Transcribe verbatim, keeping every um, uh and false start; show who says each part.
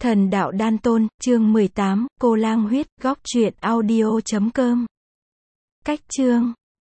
Speaker 1: Thần đạo đan tôn, chương mười tám, cô lang huyết, góc truyện audio chấm com. Cách chương